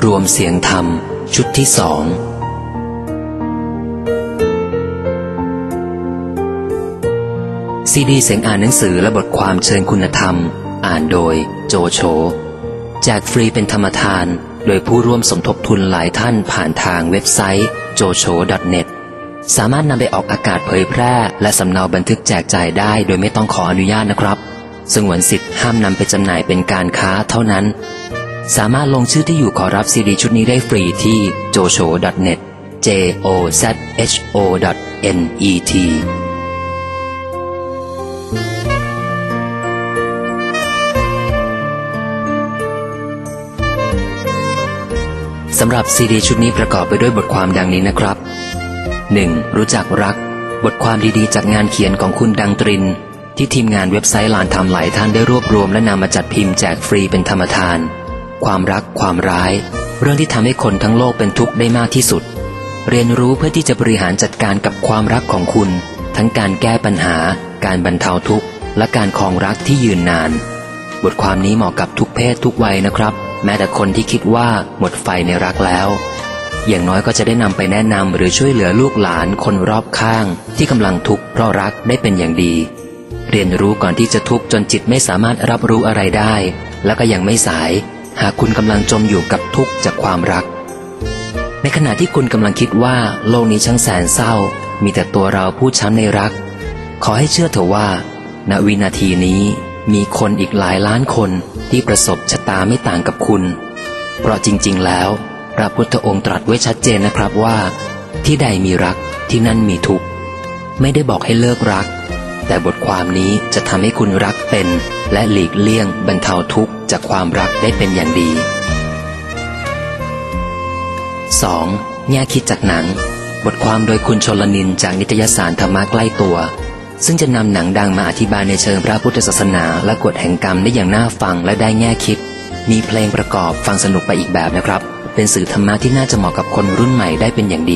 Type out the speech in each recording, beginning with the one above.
รวมเสียงธรรมชุดที่2ซีดีเสียงอ่านหนังสือและบทความเชิญคุณธรรมอ่านโดยโจโฉแจกฟรีเป็นธรรมทานโดยผู้ร่วมสมทบทุนหลายท่านผ่านทางเว็บไซต์ jocho.net สามารถนำไปออกอากาศเผยแพร่และสำเนาบันทึกแจกจ่ายได้โดยไม่ต้องขออนุญาตนะครับสงวนสิทธิ์ห้ามนำไปจำหน่ายเป็นการค้าเท่านั้นสามารถลงชื่อที่อยู่ขอรับซีดีชุดนี้ได้ฟรีที่ jocho.net jozho.net สำหรับซีดีชุดนี้ประกอบไปด้วยบทความดังนี้นะครับ 1. รู้จักรักบทความดีๆจากงานเขียนของคุณดังตรินที่ทีมงานเว็บไซต์ลานธรรมหลายท่านได้รวบรวมและนำมาจัดพิมพ์แจกฟรีเป็นธรรมทานความรักความร้ายเรื่องที่ทำให้คนทั้งโลกเป็นทุกข์ได้มากที่สุดเรียนรู้เพื่อที่จะบริหารจัดการกับความรักของคุณทั้งการแก้ปัญหาการบรรเทาทุกข์และการครองรักที่ยืนนานบทความนี้เหมาะกับทุกเพศทุกวัยนะครับแม้แต่คนที่คิดว่าหมดไฟในรักแล้วอย่างน้อยก็จะได้นำไปแนะนำหรือช่วยเหลือลูกหลานคนรอบข้างที่กำลังทุกข์เพราะรักได้เป็นอย่างดีเรียนรู้ก่อนที่จะทุกข์จนจิตไม่สามารถรับรู้อะไรได้แล้วก็ยังไม่สายหากคุณกำลังจมอยู่กับทุกข์จากความรักในขณะที่คุณกำลังคิดว่าโลกนี้ช่างแสนเศร้ามีแต่ตัวเราผู้ช้ำในรักขอให้เชื่อเถอะว่าณวินาทีนี้มีคนอีกหลายล้านคนที่ประสบชะตาไม่ต่างกับคุณเพราะจริงๆแล้วพระพุทธองค์ตรัสไว้ชัดเจนนะครับว่าที่ใดมีรักที่นั่นมีทุกข์ไม่ได้บอกให้เลิกรักแต่บทความนี้จะทำให้คุณรักเป็นและหลีกเลี่ยงบรรเทาทุกข์จากความรักได้เป็นอย่างดี 2. แง่คิดจากหนังบทความโดยคุณชลนินจากนิตยสารธรรมะใกล้ตัวซึ่งจะนำหนังดังมาอธิบายในเชิงพระพุทธศาสนาและกฎแห่งกรรมได้อย่างน่าฟังและได้แง่คิดมีเพลงประกอบฟังสนุกไปอีกแบบนะครับเป็นสื่อธรรมะที่น่าจะเหมาะกับคนรุ่นใหม่ได้เป็นอย่างดี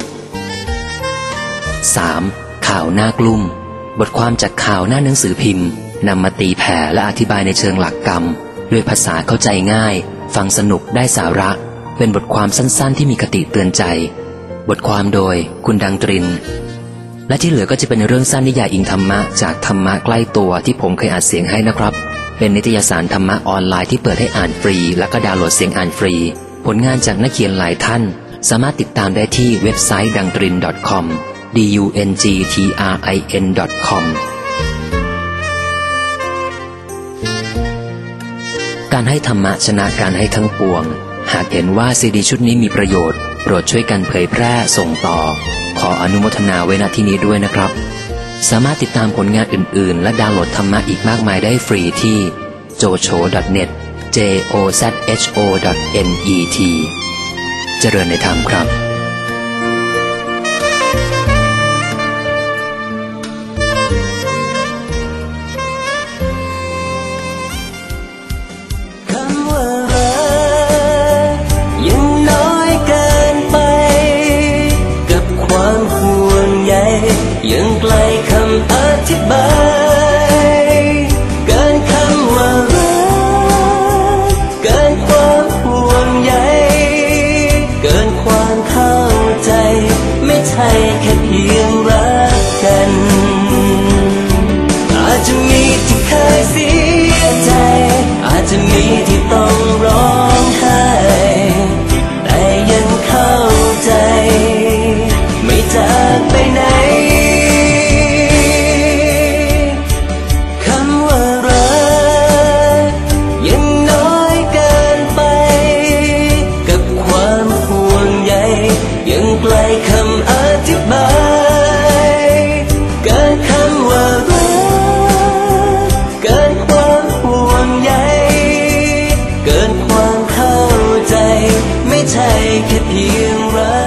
3. ข่าวหน้ากลุ่มบทความจากข่าวหน้าหนังสือพิมพ์นำมาตีแผ่และอธิบายในเชิงหลักกรรมด้วยภาษาเข้าใจง่ายฟังสนุกได้สาระเป็นบทความสั้นๆที่มีคติเตือนใจบทความโดยคุณดังตรินและที่เหลือก็จะเป็นเรื่องสั้นนิยายอิงธรรมะจากธรรมะใกล้ตัวที่ผมเคยอัดเสียงให้นะครับเป็นนิตยสารธรรมะออนไลน์ที่เปิดให้อ่านฟรีและก็ดาวน์โหลดเสียงอ่านฟรีผลงานจากนักเขียนหลายท่านสามารถติดตามได้ที่เว็บไซต์dangtrin.com dungtrin.com การให้ธรรมะชนะการให้ทั้งปวงหากเห็นว่าซีดีชุดนี้มีประโยชน์โปรดช่วยกันเผยแพร่ส่งต่อขออนุโมทนาไว้ณที่นี้ด้วยนะครับสามารถติดตามผลงานอื่นๆและดาวน์โหลดธรรมะอีกมากมายได้ฟรีที่ jocho.net jozho.net เจริญในธรรมครับยังไกลคำอธิบายเกินคำว่ารักเกินความห่วงใยเกินความเข้าใจไม่ใช่แค่เพียงรักกันอาจจะมีที่เคยเสียใจอาจจะมีที่ต้องร้องไห้แต่ยังเข้าใจไม่จากไปไหนยังไกลคำอธิบายเกินคำว่ารักเกินความห่วงใยเกินความเข้าใจไม่ใช่แค่เพียงรัก